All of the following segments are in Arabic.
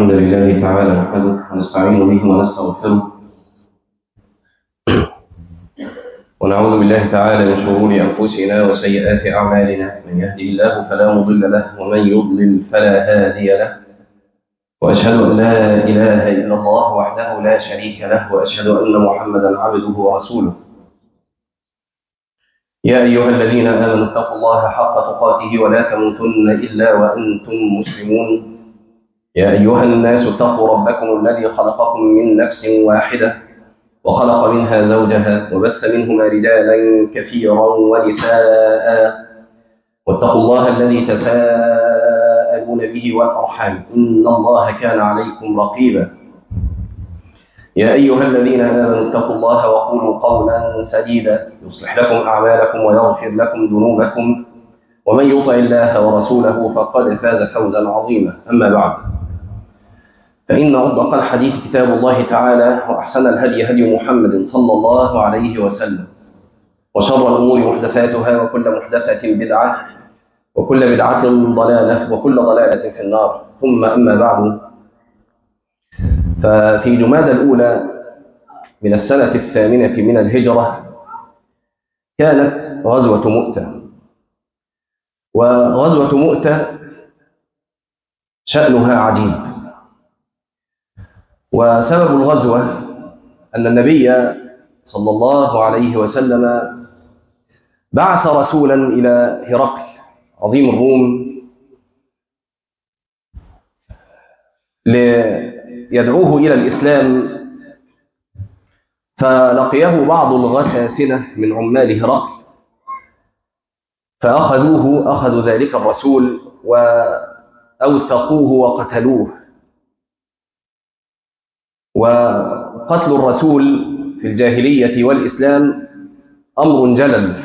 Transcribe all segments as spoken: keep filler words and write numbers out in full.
الحمد لله تعالى نحمده ونستعين به ونستغفره ونعوذ بالله تعالى من شرور أنفسنا وسيئات أعمالنا. من يهدي الله فلا مضل له ومن يضلل فلا هادي له، وأشهد أن لا إله إلا الله وحده لا شريك له، وأشهد أن محمدا عبده ورسوله. يا أيها الذين آمنوا اتقوا الله حق تقاته ولا تموتن إلا وأنتم مسلمون. يا أيها الناس اتقوا ربكم الذي خلقكم من نفس واحدة وخلق منها زوجها وبث منهما رجالا كثيرا ونساء، واتقوا الله الذي تساءلون به والأرحام إن الله كان عليكم رقيبا. يا أيها الذين آمنوا اتقوا الله وقولوا قولا سديدا يصلح لكم أعمالكم ويغفر لكم ذنوبكم، ومن يطع الله ورسوله فقد فاز فوزا عظيما. أما بعد، فإن أصدق الحديث كتاب الله تعالى، وأحسن الهدي هدي محمد صلى الله عليه وسلم، وشر الأمور محدثاتها، وكل محدثة بدعة، وكل بدعة ضلالة، وكل ضلالة في النار. ثم أما بعد، ففي جمادى الأولى من السنة الثامنة من الهجرة كانت غزوة مؤتة. وغزوة مؤتة شأنها عجيب، وسبب الغزوة أن النبي صلى الله عليه وسلم بعث رسولا إلى هرقل عظيم الروم ليدعوه إلى الإسلام، فلقيه بعض الغساسنة من عمال هرقل فأخذوه أخذوا ذلك الرسول وأوثقوه وقتلوه. وقتل الرسول في الجاهلية والإسلام أمر جلل.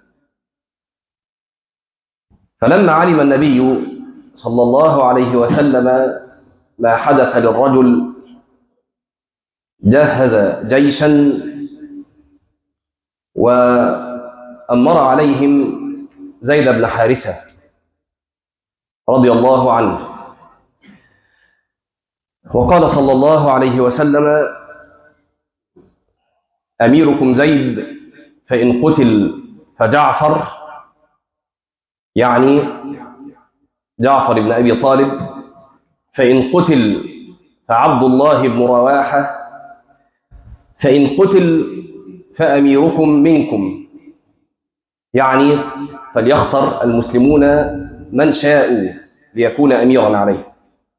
فلما علم النبي صلى الله عليه وسلم ما حدث للرجل جهز جيشا وأمر عليهم زيد بن حارثة رضي الله عنه، وقال صلى الله عليه وسلم: أميركم زيد، فإن قتل فجعفر، يعني جعفر بن أبي طالب، فإن قتل فعبد الله بن رواحة، فإن قتل فأميركم منكم، يعني فليختر المسلمون من شاءوا ليكون أميرا عليه.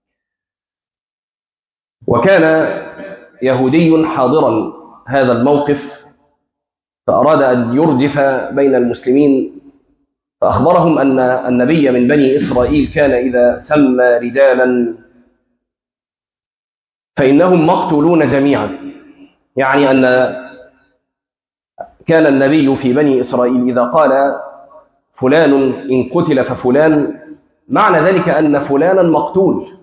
وكان يهودي حاضرا هذا الموقف، فأراد أن يرجف بين المسلمين، فأخبرهم أن النبي من بني إسرائيل كان إذا سمى رجالا فإنهم مقتولون جميعا، يعني أن كان النبي في بني إسرائيل إذا قال فلان إن قتل ففلان، معنى ذلك أن فلانا مقتول،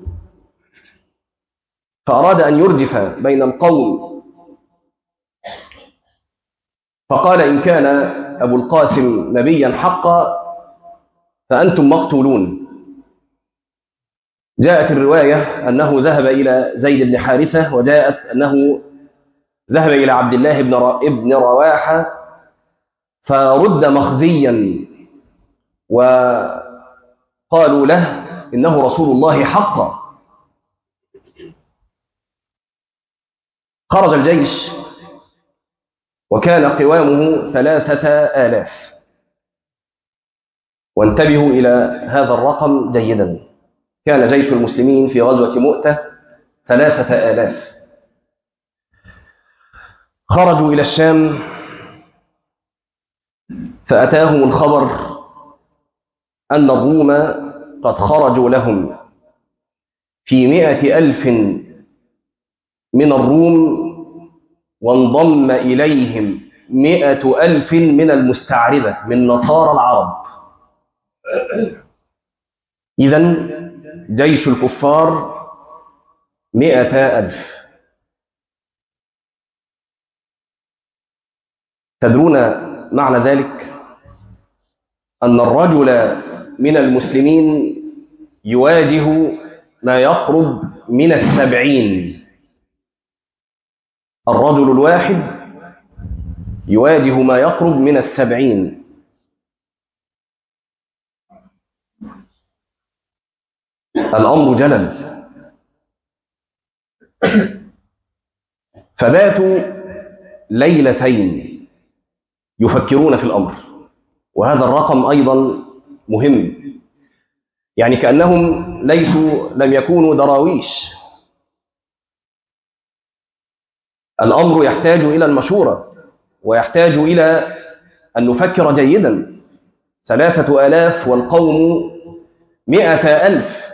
فأراد أن يرجف بين القوم، فقال: إن كان أبو القاسم نبيا حقا فأنتم مقتولون. جاءت الرواية أنه ذهب إلى زيد بن حارثة، وجاءت أنه ذهب إلى عبد الله بن رواحة فرد مخزيا، وقالوا له إنه رسول الله حقا. خرج الجيش وكان قوامه ثلاثة آلاف، وانتبهوا إلى هذا الرقم جيدا، كان جيش المسلمين في غزوة مؤتة ثلاثة آلاف. خرجوا إلى الشام، فأتاهم الخبر أن الروم قد خرجوا لهم في مئة ألف من الروم، وانضم إليهم مئة ألف من المستعربة من نصارى العرب. إذن جيش الكفار مئة ألف. تدرون معنى ذلك؟ أن الرجل من المسلمين يواجه ما يقرب من السبعين. الرجل الواحد يواجه ما يقرب من السبعين. الأمر جلل. فباتوا ليلتين يفكرون في الأمر، وهذا الرقم أيضا مهم، يعني كأنهم ليسوا لم يكونوا دراويش. الأمر يحتاج إلى المشورة، ويحتاج إلى أن نفكر جيدا. ثلاثة آلاف والقوم مئة ألف،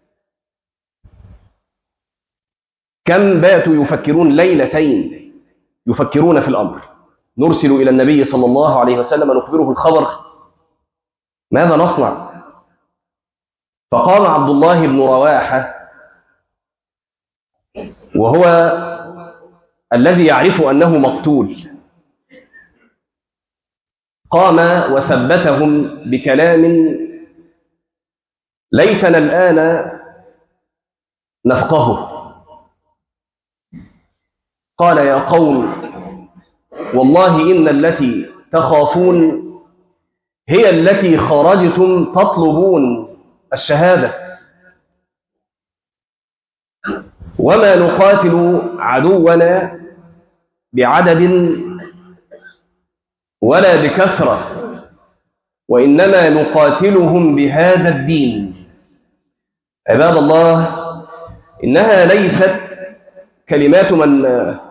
كم باتوا يفكرون ليلتين يفكرون في الأمر؟ نرسل إلى النبي صلى الله عليه وسلم نخبره الخبر، ماذا نصنع؟ فقام عبد الله بن رواحة، وهو الذي يعرف أنه مقتول، قام وثبتهم بكلام ليتنا الآن نفقهه. قال: يا قوم، والله إن التي تخافون هي التي خرجتم تطلبون الشهادة، وما نقاتل عدونا بعدد ولا بكثرة، وإنما نقاتلهم بهذا الدين. عباد الله، إنها ليست كلمات من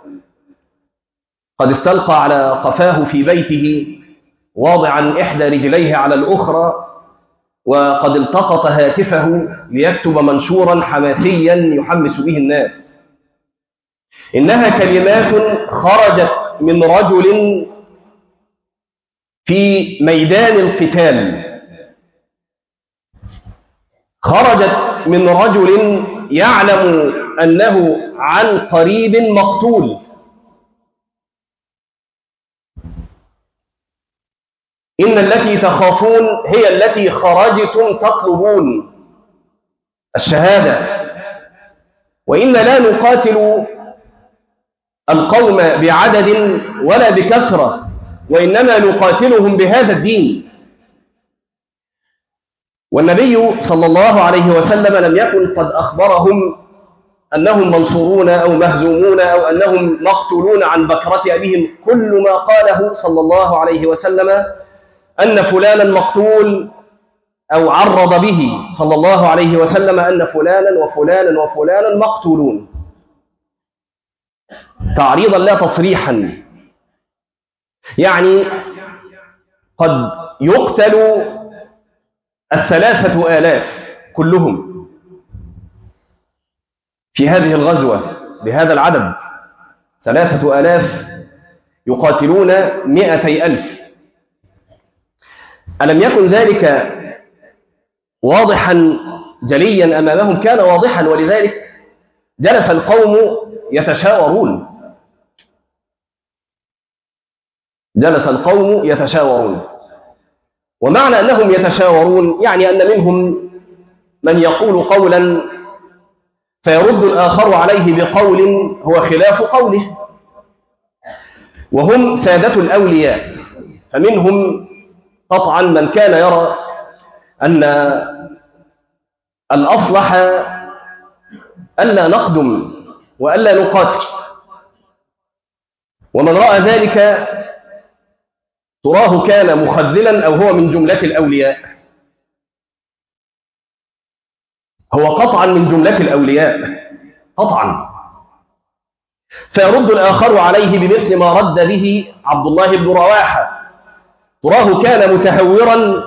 قد استلقى على قفاه في بيته واضعا إحدى رجليه على الأخرى، وقد التقط هاتفه ليكتب منشورا حماسيا يحمس به الناس. إنها كلمات خرجت من رجل في ميدان القتال، خرجت من رجل يعلم أنه عن قريب مقتول. إن التي تخافون هي التي خرجتم تطلبون الشهادة، وإن لا نقاتل القوم بعدد ولا بكثرة، وإنما نقاتلهم بهذا الدين. والنبي صلى الله عليه وسلم لم يكن قد أخبرهم أنهم منصورون أو مهزومون أو أنهم مقتولون عن بكرة أبيهم. كل ما قاله صلى الله عليه وسلم أن فلانا مقتول، أو عرض به صلى الله عليه وسلم أن فلانا وفلانا وفلانا مقتولون، تعريضا لا تصريحا. يعني قد يقتل الثلاثة آلاف كلهم في هذه الغزوة بهذا العدد، ثلاثة آلاف يقاتلون مئتي ألف. ألم يكن ذلك واضحا جليا أمامهم؟ كان واضحا، ولذلك جلس القوم يتشاورون جلس القوم يتشاورون ومعنى أنهم يتشاورون يعني أن منهم من يقول قولا فيرد الآخر عليه بقول هو خلاف قوله، وهم سادة الأولياء. فمنهم قطعا من كان يرى أن الأصلح ألا نقدم وألا نقاتل، ومن رأى ذلك تراه كان مخذلا أو هو من جملة الأولياء. هو قطعا من جملة الأولياء قطعا. فيرد الآخر عليه بمثل ما رد به عبد الله بن رواحة، تراه كان متهورا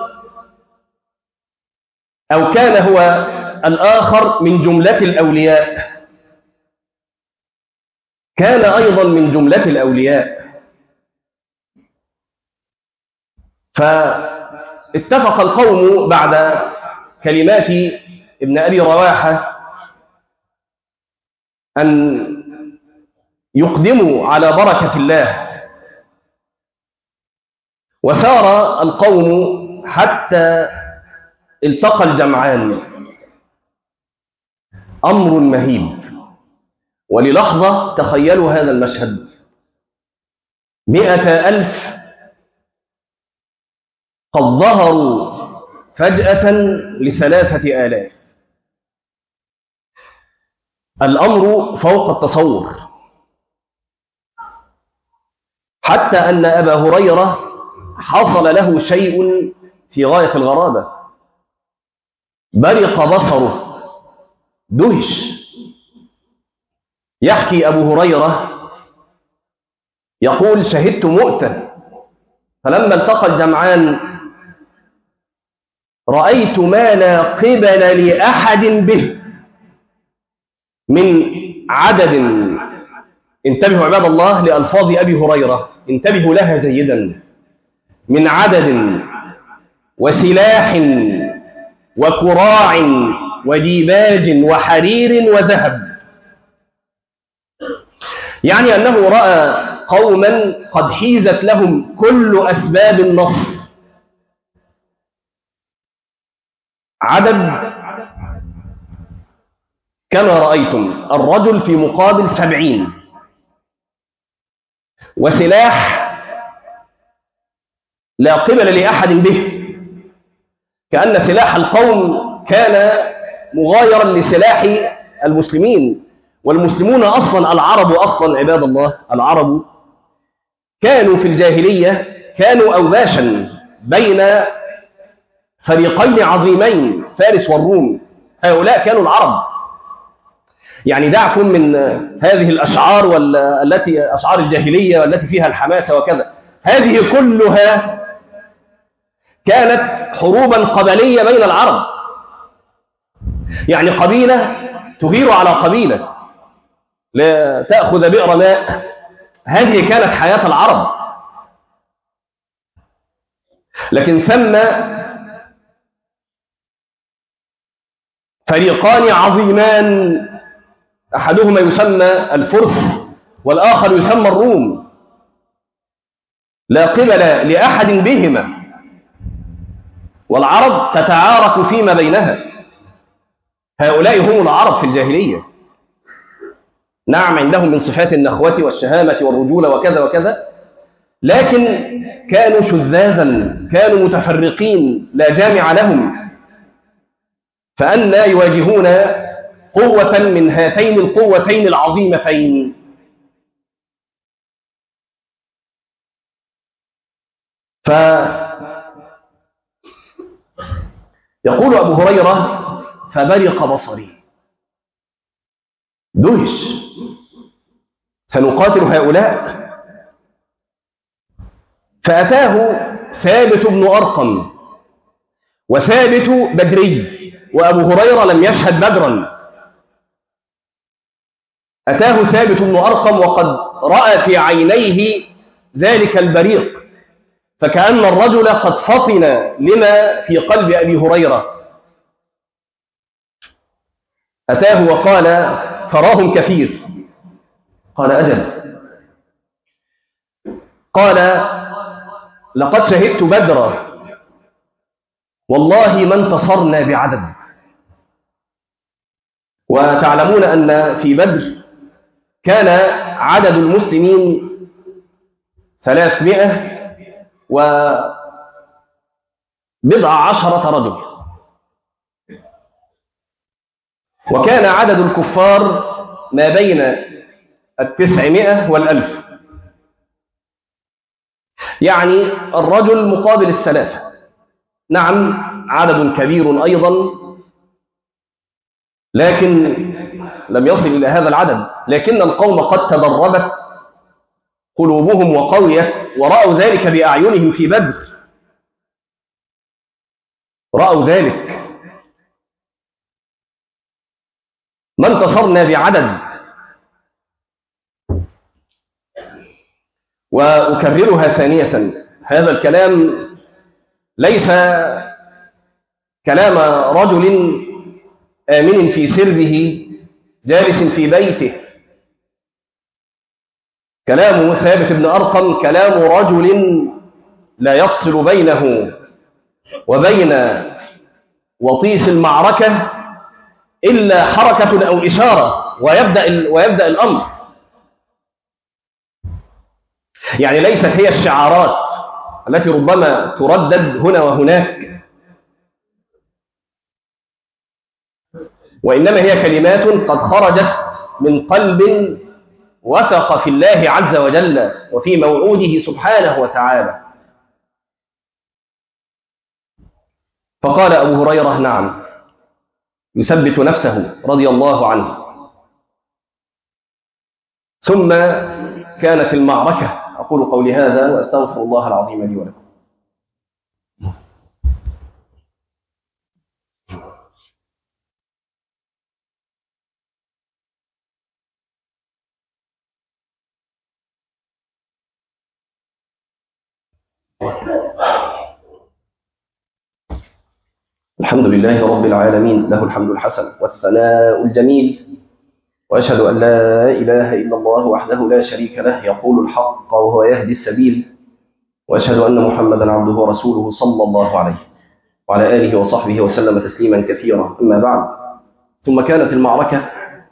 أو كان هو الآخر من جملة الأولياء، كان أيضا من جملة الأولياء. فاتفق القوم بعد كلمات ابن أبي رواحة أن يقدموا على بركة الله، وسار القوم حتى التقى الجمعان. أمر مهيب. وللحظة تخيلوا هذا المشهد: مئة ألف قد ظهروا فجأة لثلاثة آلاف. الأمر فوق التصور، حتى أن أبا هريرة حصل له شيء في غاية الغرابة. برق بصره، دهش. يحكي أبو هريرة يقول: شهدت مؤتة، فلما التقى الجمعان رأيت ما لا قبل لأحد به من عدد. انتبهوا عباد الله لألفاظ أبي هريرة، انتبهوا لها جيدا: من عدد وسلاح وكراع وديباج وحرير وذهب. يعني أنه رأى قوما قد حيزت لهم كل أسباب النصر. عدد كما رأيتم، الرجل في مقابل سبعين، وسلاح لا قبل لأحد به، كأن سلاح القوم كان مغايرا لسلاح المسلمين. والمسلمون أصلا، العرب أصلا عباد الله، العرب كانوا في الجاهلية كانوا أوباشا بين فريقين عظيمين، فارس والروم. هؤلاء كانوا العرب. يعني دعكم من هذه الأشعار والتي أشعار الجاهلية والتي فيها الحماسة وكذا، هذه كلها كانت حروبا قبلية بين العرب. يعني قبيلة تغير على قبيلة لا تأخذ بئر ماء. هذه كانت حياة العرب. لكن ثم فريقان عظيمان، أحدهما يسمى الفرس والآخر يسمى الروم، لا قبل لأحد بهما، والعرب تتعارك فيما بينها. هؤلاء هم العرب في الجاهلية. نعم، عندهم من صفات النخوة والشهامة والرجولة وكذا وكذا، لكن كانوا شذاذا، كانوا متفرقين لا جامع لهم. فأنا يواجهون قوة من هاتين القوتين العظيمتين؟ فيقول أبو هريرة: فبرق بصري، دهش، سنقاتل هؤلاء. فأتاه ثابت بن أرقم، وثابت بدري، وأبو هريرة لم يشهد بدرا. أتاه ثابت بن أرقم وقد رأى في عينيه ذلك البريق، فكأن الرجل قد فطن لما في قلب أبي هريرة. أتاه وقال: تراهم كثير؟ قال: أجل. قال: لقد شهدت بدرا، والله ما انتصرنا بعدد. وتعلمون أن في بدر كان عدد المسلمين ثلاثمائة وبضع عشرة رجل، وكان عدد الكفار ما بين التسعمائة والألف. يعني الرجل مقابل الثلاثة. نعم، عدد كبير أيضا، لكن لم يصل إلى هذا العدد. لكن القوم قد تدربت قلوبهم وقويت، ورأوا ذلك بأعينهم في بدر، رأوا ذلك. ما انتصرنا بعدد. وأكررها ثانية، هذا الكلام ليس كلام رجل آمن في سربه جالس في بيته. كلام ثابت بن أرقم كلام رجل لا يفصل بينه وبين وطيس المعركة إلا حركة أو إشارة ويبدأ, ويبدأ الأمر. يعني ليست هي الشعارات التي ربما تردد هنا وهناك، وإنما هي كلمات قد خرجت من قلب وثق في الله عز وجل وفي موعوده سبحانه وتعالى. فقال أبو هريرة: نعم، يثبت نفسه رضي الله عنه. ثم كانت المعركة. أقول قولي هذا وأستغفر الله العظيم لي ولكم. الحمد لله رب العالمين، له الحمد الحسن والثناء الجميل، وأشهد أن لا إله إلا الله وحده لا شريك له يقول الحق وهو يهدي السبيل، وأشهد أن محمدا عبده ورسوله صلى الله عليه وعلى آله وصحبه وسلم تسليما كثيرا. أما بعد، ثم كانت المعركة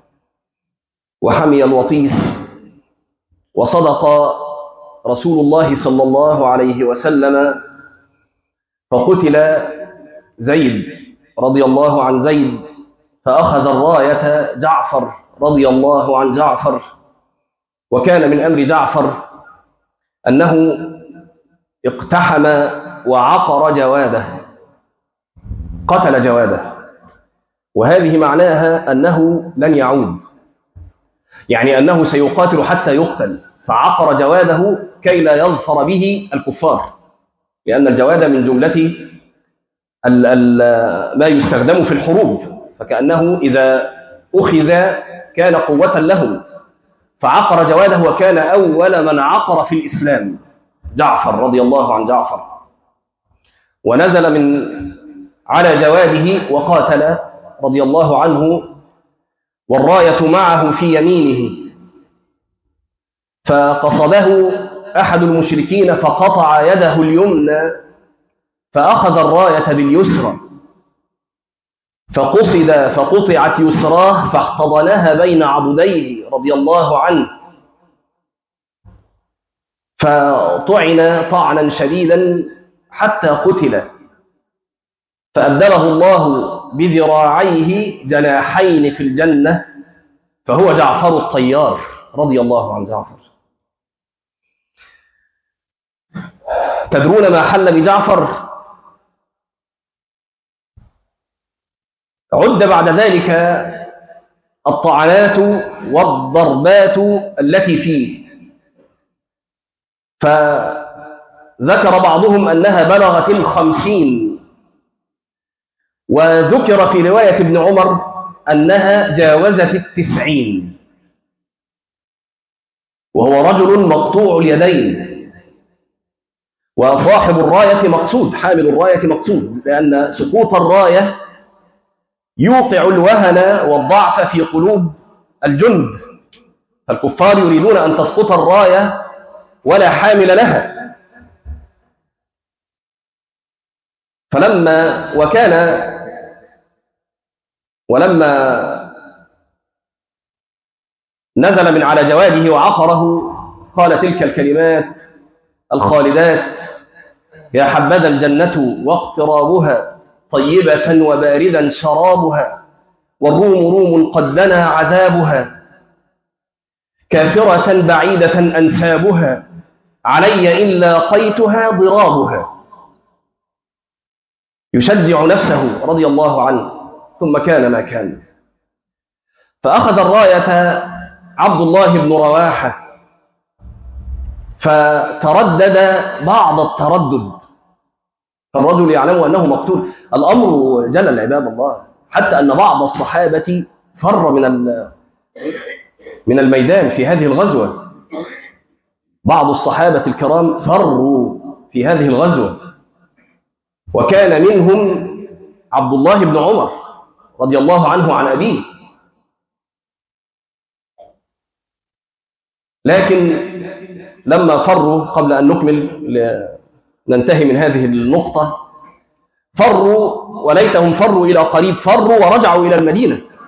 وحمي الوطيس، وصدق رسول الله صلى الله عليه وسلم، فقتل زيد رضي الله عن زيد، فأخذ الراية جعفر رضي الله عن جعفر. وكان من أمر جعفر أنه اقتحم وعقر جواده، قتل جواده، وهذه معناها أنه لن يعود، يعني أنه سيقاتل حتى يقتل، فعقر جواده كي لا يظفر به الكفار، لأن الجواد من جملة ال ال ما يستخدم في الحروب، فكأنه إذا أخذ كان قوة لهم، فعقر جواده وكان أول من عقر في الإسلام جعفر رضي الله عن جعفر، ونزل من على جواده وقاتل رضي الله عنه، والراية معه في يمينه، فقصده أحد المشركين فقطع يده اليمنى، فأخذ الراية باليسرى، فقصد فقطعت يسراه فاحتضنها بين عضديه رضي الله عنه، فطعن طعنا شديدا حتى قتل، فأبدله الله بذراعيه جناحين في الجنة، فهو جعفر الطيار رضي الله عن جعفر. تدرون ما حل بجعفر؟ عد بعد ذلك الطعنات والضربات التي فيه، فذكر بعضهم أنها بلغت الخمسين، وذكر في رواية ابن عمر أنها جاوزت التسعين، وهو رجل مقطوع اليدين، وصاحب الراية مقصود، حامل الراية مقصود، لأن سقوط الراية يوقع الوهن والضعف في قلوب الجند، فالكفار يريدون أن تسقط الراية ولا حامل لها. فلما وكان ولما نزل من على جواده وعقره قال تلك الكلمات الخالدات: يا حبذا الجنة واقترابها، طيبة وباردا شرابها، والروم روم قد دنا عذابها، كافرة بعيدة أنسابها، علي إن لاقيتها ضرابها. يشجع نفسه رضي الله عنه. ثم كان ما كان، فأخذ الراية عبد الله بن رواحة، فتردد بعض التردد، فالرجل يعلم أنه مقتول. الأمر جلل عباد الله، حتى أن بعض الصحابة فر من من الميدان في هذه الغزوة. بعض الصحابة الكرام فروا في هذه الغزوة، وكان منهم عبد الله بن عمر رضي الله عنه عن أبيه. لكن لما فروا، قبل أن نكمل ننتهي من هذه النقطة، فروا وليتهم فروا إلى قريب، فروا ورجعوا إلى المدينة،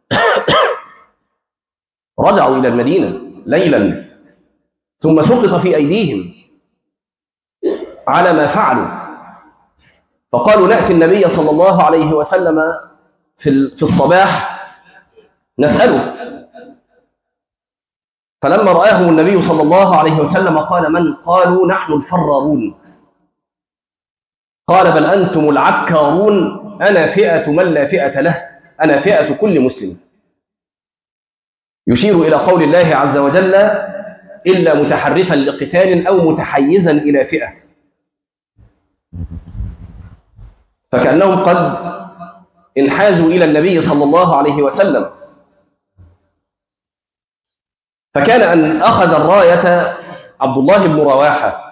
رجعوا إلى المدينة ليلا ثم سقط في أيديهم على ما فعلوا، فقالوا نأتي النبي صلى الله عليه وسلم في الصباح نسأله، فلما رآهم النبي صلى الله عليه وسلم قال من؟ قالوا نحن الفرارون. قال بل أنتم العكارون، أنا فئة من لا فئة له، أنا فئة كل مسلم، يشير إلى قول الله عز وجل إلا متحرفا لقتال أو متحيزا إلى فئة، فكأنهم قد انحازوا إلى النبي صلى الله عليه وسلم. فكان أن أخذ الراية عبد الله بن رواحة،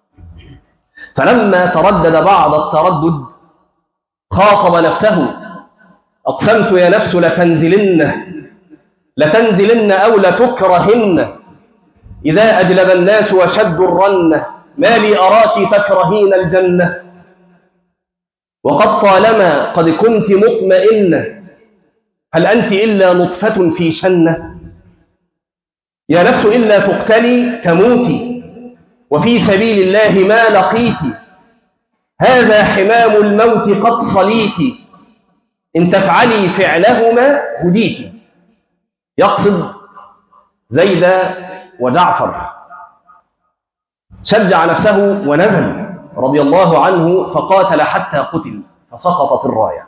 فلما تردد بعض التردد خاطب نفسه أقسمت يا نفس لتنزلن لتنزلن أو لتكرهن إذا أجلب الناس وشدوا الرنة ما لي أراك تكرهين الجنة وقد طالما قد كنت مطمئنة هل أنت إلا نطفة في شنة يا نفس إلا تقتلي تموتي وفي سبيل الله ما لقيت هذا حمام الموت قد صليت إن تفعلي فعلهما هديت. يقصد زيد وجعفر، شجع نفسه ونزل رضي الله عنه فقاتل حتى قتل فسقطت الراية.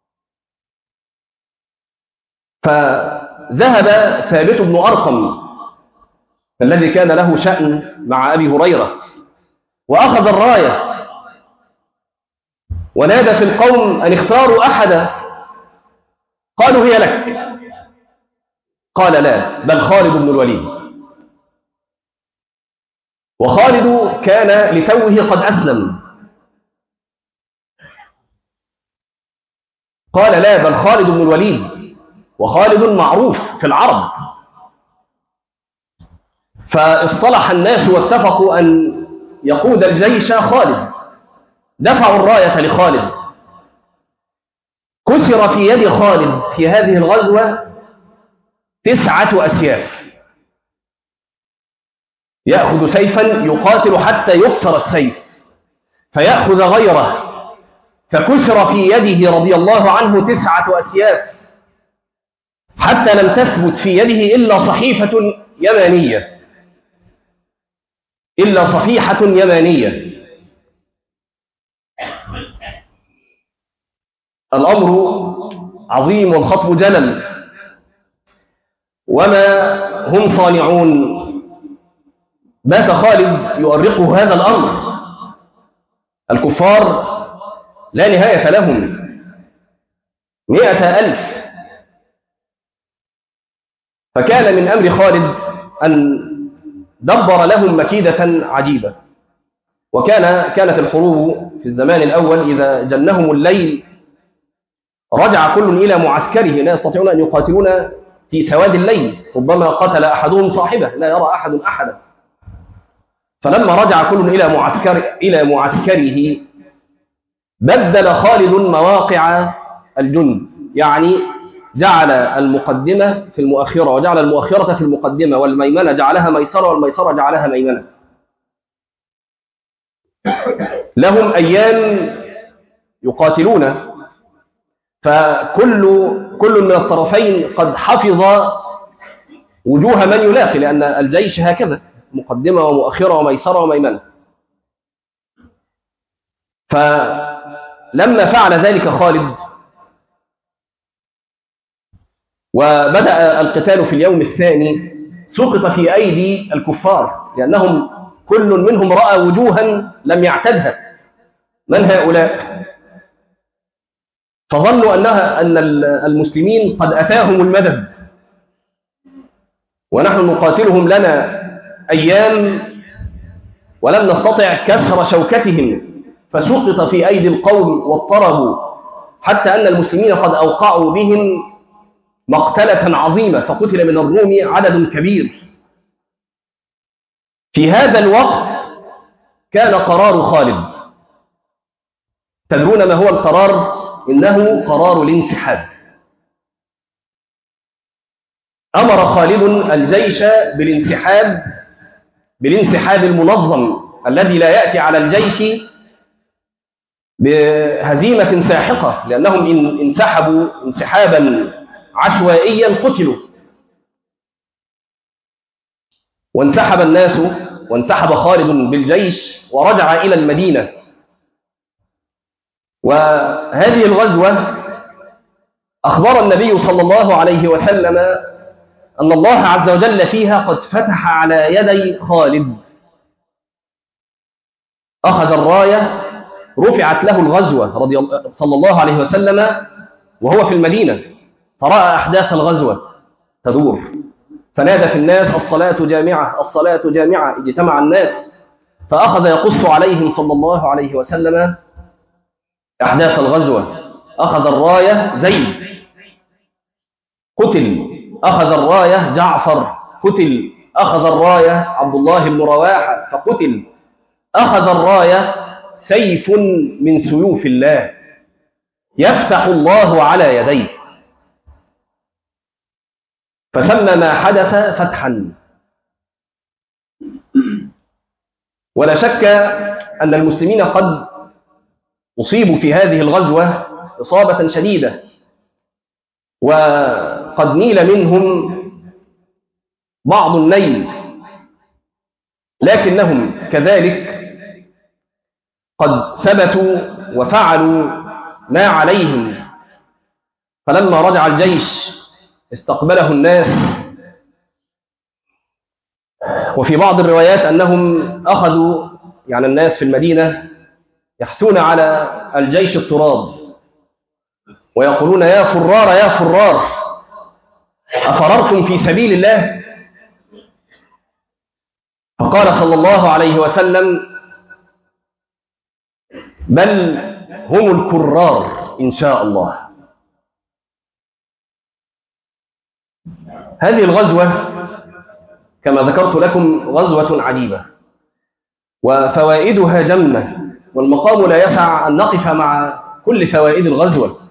فذهب ثابت بن أرقم الذي كان له شأن مع أبي هريرة وأخذ الراية ونادى في القوم أن اختاروا أحدا، قالوا هي لك، قال لا بل خالد بن الوليد. وخالد كان لتوه قد أسلم، قال لا بل خالد بن الوليد، وخالد معروف في العرب. فاصطلح الناس واتفقوا أن يقود الجيش خالد، دفعوا الراية لخالد. كسر في يد خالد في هذه الغزوة تسعة أسياف، يأخذ سيفا يقاتل حتى يكسر السيف فيأخذ غيره، فكسر في يده رضي الله عنه تسعة أسياف حتى لم تثبت في يده إلا صحيفة يمانية إلا صفيحة يمانية. الأمر عظيم والخطب جلل، وما هم صانعون؟ بات خالد يؤرقه هذا الأمر، الكفار لا نهاية لهم، مئة ألف. فكان من أمر خالد أن دبر لهم مكيدة عجيبة. وكان كانت الحروب في الزمان الأول إذا جنهم الليل رجع كل إلى معسكره، لا يستطيعون أن يقاتلون في سواد الليل، ربما قتل أحدهم صاحبه لا يرى أحد أحدا. فلما رجع كل إلى معسكر إلى معسكره بدل خالد مواقع الجند، يعني جعل المقدمة في المؤخرة وجعل المؤخرة في المقدمة، والميمنة جعلها ميسرة والميسرة جعلها ميمنة. لهم أيام يقاتلون، فكل كل من الطرفين قد حفظ وجوه من يلاقي، لأن الجيش هكذا مقدمة ومؤخرة وميسرة وميمنة. فلما فعل ذلك خالد وبدأ القتال في اليوم الثاني سقط في أيدي الكفار، لأنهم كل منهم رأى وجوها لم يعتدها، من هؤلاء؟ فظنوا أنها أن المسلمين قد أتاهم المدد ونحن نقاتلهم لنا أيام ولم نستطع كسر شوكتهم، فسقط في أيدي القوم واضطربوا حتى أن المسلمين قد أوقعوا بهم مقتلة عظيمة، فقتل من الروم عدد كبير. في هذا الوقت كان قرار خالد، تدرون ما هو القرار؟ إنه قرار الانسحاب. أمر خالد الجيش بالانسحاب بالانسحاب المنظم الذي لا يأتي على الجيش بهزيمة ساحقة، لأنهم إن انسحبوا انسحابا عشوائيا قتلوا. وانسحب الناس وانسحب خالد بالجيش ورجع إلى المدينة. وهذه الغزوة أخبر النبي صلى الله عليه وسلم أن الله عز وجل فيها قد فتح على يدي خالد. أخذ الراية، رفعت له الغزوة رضي الله صلى الله عليه وسلم وهو في المدينة، فرأى أحداث الغزوة تدور، فنادى في الناس: الصلاة جامعة، الصلاة جامعة. اجتمع الناس فأخذ يقص عليهم صلى الله عليه وسلم أحداث الغزوة. أخذ الراية زيد قتل، أخذ الراية جعفر قتل، أخذ الراية عبد الله بن رواحة فقتل، أخذ الراية سيف من سيوف الله يفتح الله على يديه، فسمى ما حدث فتحا. ولا شك أن المسلمين قد أصيبوا في هذه الغزوة إصابة شديدة، وقد نيل منهم بعض النيل، لكنهم كذلك قد ثبتوا وفعلوا ما عليهم. فلما رجع الجيش استقبله الناس، وفي بعض الروايات أنهم أخذوا يعني الناس في المدينة يحثون على الجيش التراب ويقولون: يا فرار يا فرار، أفررتم في سبيل الله؟ فقال صلى الله عليه وسلم: بل هم الكرار إن شاء الله. هذه الغزوة كما ذكرت لكم غزوة عجيبة وفوائدها جمة، والمقام لا يسع أن نقف مع كل فوائد الغزوة.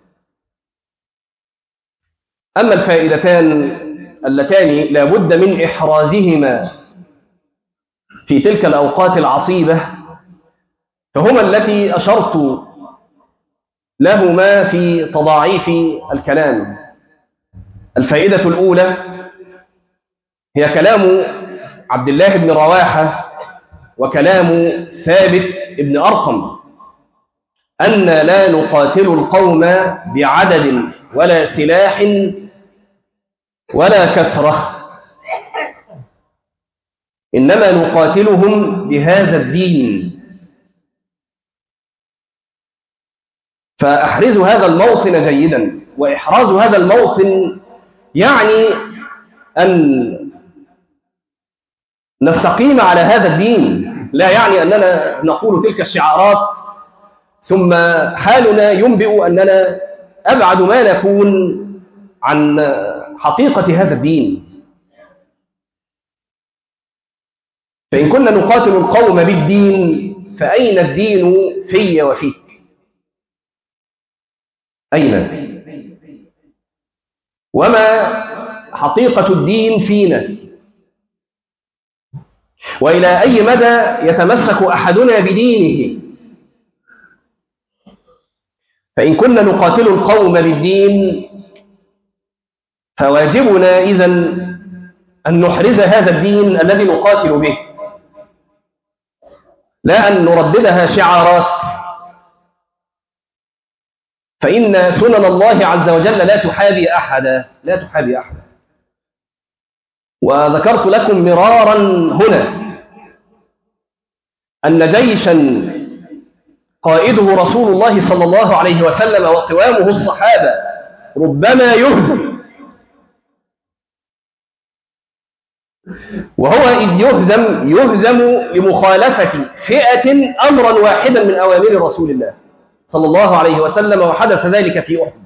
أما الفائدتان اللتان لا بد من إحرازهما في تلك الأوقات العصيبة فهما التي أشرت لهما في تضاعيف الكلام. الفائدة الأولى هي كلام عبد الله بن رواحة وكلام ثابت بن أرقم أن لا نقاتل القوم بعدد ولا سلاح ولا كثرة، إنما نقاتلهم بهذا الدين. فأحرزوا هذا الموطن جيدا، وإحراز هذا الموطن يعني أن نستقيم على هذا الدين، لا يعني أننا نقول تلك الشعارات ثم حالنا ينبئ أننا أبعد ما نكون عن حقيقة هذا الدين. فإن كنا نقاتل القوم بالدين فأين الدين في وفيك؟ أين؟ وما حقيقة الدين فينا؟ وإلى أي مدى يتمسك أحدنا بدينه؟ فإن كنا نقاتل القوم بالدين فواجبنا إذن أن نحرز هذا الدين الذي نقاتل به، لا أن نرددها شعارات، فإن سنن الله عز وجل لا تحابي أحدا لا تحابي أحدا. وذكرت لكم مرارا هنا أن جيشا قائده رسول الله صلى الله عليه وسلم وقوامه الصحابة ربما يهزم، وهو إذ يهزم يهزم لمخالفة فئة أمرا واحدا من أوامر رسول الله صلى الله عليه وسلم، وحدث ذلك في أحد.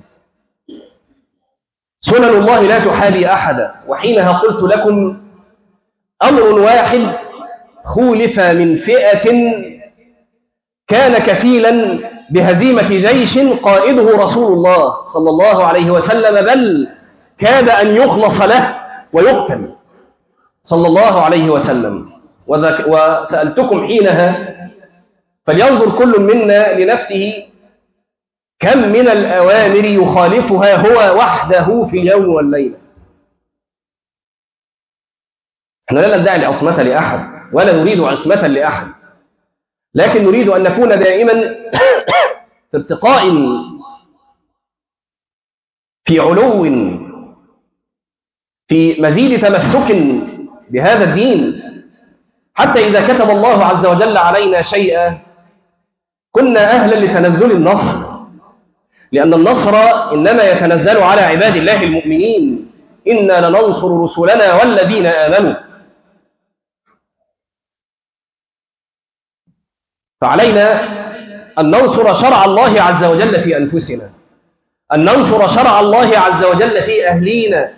سنن الله لا تحابي أحدا، وحينها قلت لكم أمر واحد خولف من فئة كان كفيلا بهزيمة جيش قائده رسول الله صلى الله عليه وسلم، بل كاد أن يخلص له ويقتل صلى الله عليه وسلم. وسألتكم حينها فلينظر كل منا لنفسه كم من الأوامر يخالفها هو وحده في اليوم والليلة. احنا لا ندعي العصمة لأحد ولا نريد عصمة لأحد، لكن نريد أن نكون دائما في ارتقاء، في علو، في مزيد تمسك بهذا الدين، حتى إذا كتب الله عز وجل علينا شيئا كنا أهلا لتنزل النصر، لأن النصر إنما يتنزل على عباد الله المؤمنين. إنا لننصر رسلنا والذين آمنوا. فعلينا أن ننصر شرع الله عز وجل في أنفسنا، أن ننصر شرع الله عز وجل في أهلينا،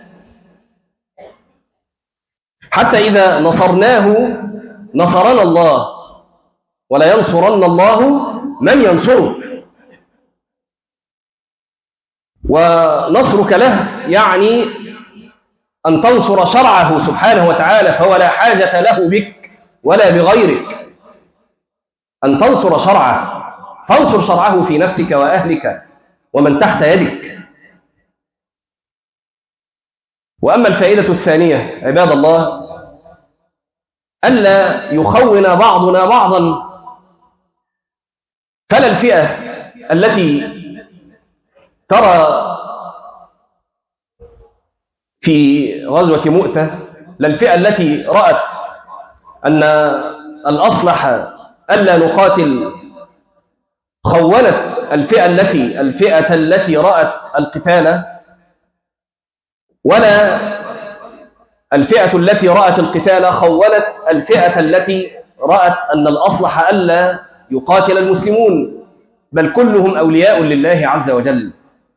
حتى إذا نصرناه نصرنا الله، ولا ينصرن الله من ينصره. ونصرك له يعني أن تنصر شرعه سبحانه وتعالى، فهو لا حاجة له بك ولا بغيرك. أن تنصر شرعه، تنصر شرعه في نفسك وأهلك ومن تحت يدك. وأما الفائدة الثانية عباد الله، ألا يخون بعضنا بعضا، فلا الفئة التي ترى في غزوة مؤتة، لا الفئة التي رأت أن الأصلح ألا نقاتل خونت الفئة التي الفئة التي رأت القتال، ولا الفئة التي رأت القتال خونت الفئة التي رأت أن الأصلح ألا يقاتل المسلمون، بل كلهم أولياء لله عز وجل.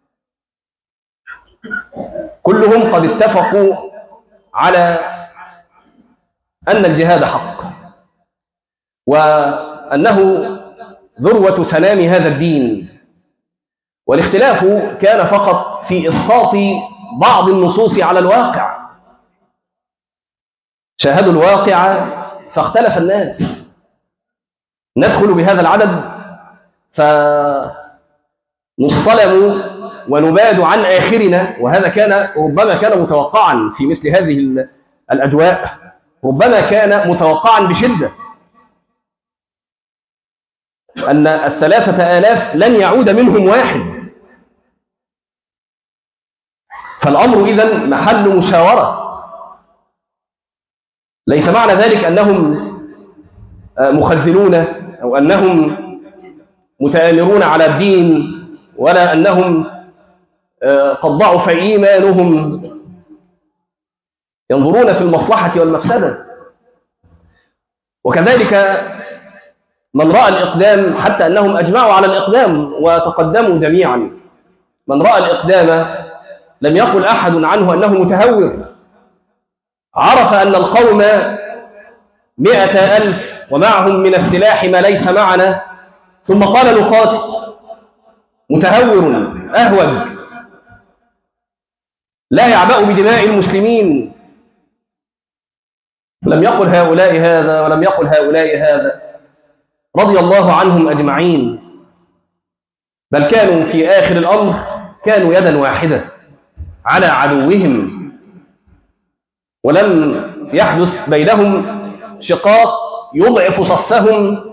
كلهم قد اتفقوا على أن الجهاد حق، وأنه ذروة سنام هذا الدين، والاختلاف كان فقط في إسقاط بعض النصوص على الواقع. شاهدوا الواقع فاختلف الناس. ندخل بهذا العدد فنصطلم ونباد عن آخرنا، وهذا كان ربما كان متوقعا في مثل هذه الأجواء، ربما كان متوقعا بشدة أن الثلاثة آلاف لن يعود منهم واحد. فالأمر إذن محل مشاورة. ليس معنى ذلك أنهم مخذلون أو أنهم متآمرون على الدين، ولا أنهم قد ضعف إيمانهم. ينظرون في المصلحة والمفسدة. وكذلك من رأى الإقدام، حتى أنهم أجمعوا على الإقدام وتقدموا جميعا، من رأى الإقدام لم يقل أحد عنه أنه متهور. عرف أن القوم مئة ألف ومعهم من السلاح ما ليس معنا، ثم قال نقاتل. متهور أهوج لا يعبأ بدماء المسلمين. لم يقل هؤلاء هذا ولم يقل هؤلاء هذا، رضي الله عنهم أجمعين، بل كانوا في آخر الأمر كانوا يدا واحدة على عدوهم، ولم يحدث بينهم شقاق يضعف صفهم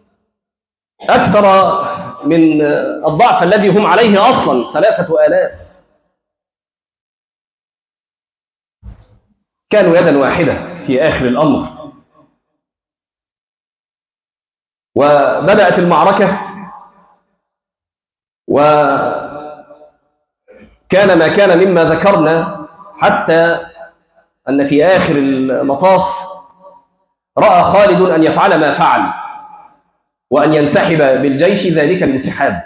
أكثر من الضعف الذي هم عليه أصلا، ثلاثة آلاف. كانوا يدا واحدة في آخر الأمر. وبدأت المعركة، وكان ما كان مما ذكرنا، حتى أن في آخر المطاف رأى خالد أن يفعل ما فعل وأن ينسحب بالجيش ذلك الانسحاب.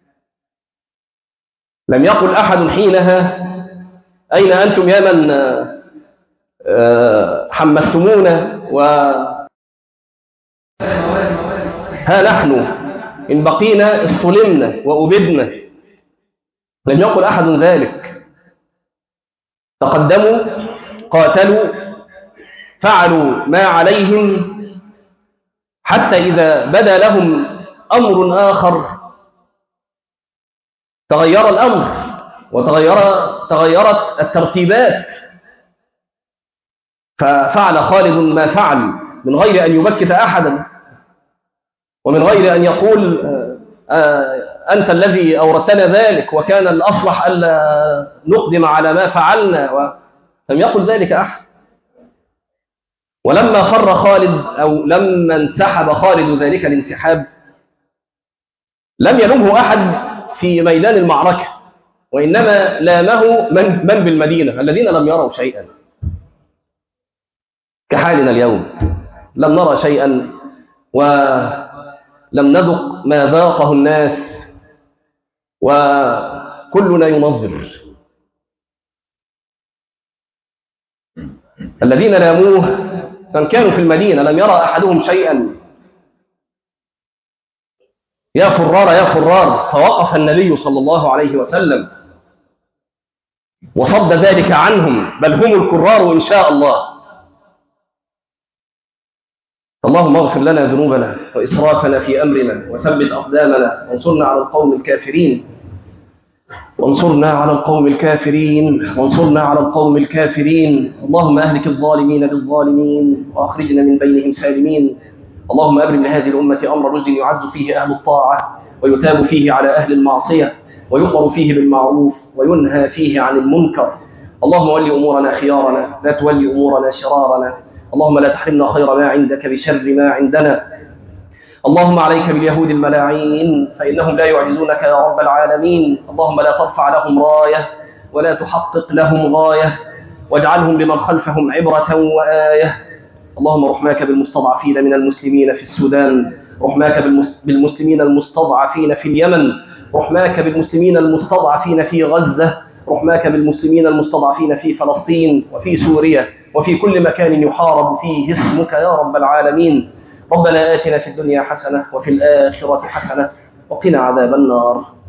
لم يقل أحد حينها أين أنتم يا من حمستمونا، وها نحن إن بقينا اصطلمنا وأبدنا. لم يقل أحد ذلك، تقدموا، قاتلوا، فعلوا ما عليهم، حتى إذا بدا لهم أمر آخر تغير الأمر وتغير تغيرت الترتيبات، ففعل خالد ما فعل من غير أن يبكت أحدا، ومن غير أن يقول أنت الذي أوردتنا ذلك وكان الأصلح ألا نقدم على ما فعلنا، ولم يقل ذلك أحد. ولما فر خالد أو لما انسحب خالد ذلك الانسحاب لم يلومه أحد في ميدان المعركة، وإنما لامه من, من بالمدينة الذين لم يروا شيئا، كحالنا اليوم لم نرى شيئا ولم نذق ما ذاقه الناس وكلنا ينظر. الذين لاموه من كانوا في المدينة لم يرى أحدهم شيئا. يا فرار يا فرار، فوقف النبي صلى الله عليه وسلم وصد ذلك عنهم، بل هم الكرار إن شاء الله. اللهم اغفر لنا ذنوبنا وإسرافنا في أمرنا وثبت أقدامنا وانصرنا على القوم الكافرين وانصرنا على القوم الكافرين وانصرنا على القوم الكافرين. اللهم أهلك الظالمين بالظالمين وأخرجنا من بينهم سالمين. اللهم أبرم لهذه الأمة أمر رشد يعز فيه أهل الطاعة ويتاب فيه على أهل المعصية ويؤمر فيه بالمعروف وينهى فيه عن المنكر. اللهم ول أمورنا خيارنا، لا تولي أمورنا شرارنا. اللهم لا تحرمنا خير ما عندك بشر ما عندنا. اللهم عليك باليهود الملاعين فإنهم لا يعجزونك يا رب العالمين. اللهم لا ترفع لهم راية ولا تحقق لهم غاية، واجعلهم لمن خلفهم عبرة وآية. اللهم رحماك بالمستضعفين من المسلمين في السودان، رحماك بالمسلمين المستضعفين في اليمن، رحماك بالمسلمين المستضعفين في غزة، رحماك بالمسلمين المستضعفين في فلسطين وفي سوريا وفي كل مكان يحارب فيه اسمك يا رب العالمين. ربنا آتنا في الدنيا حسنة وفي الآخرة حسنة وقنا عذاب النار.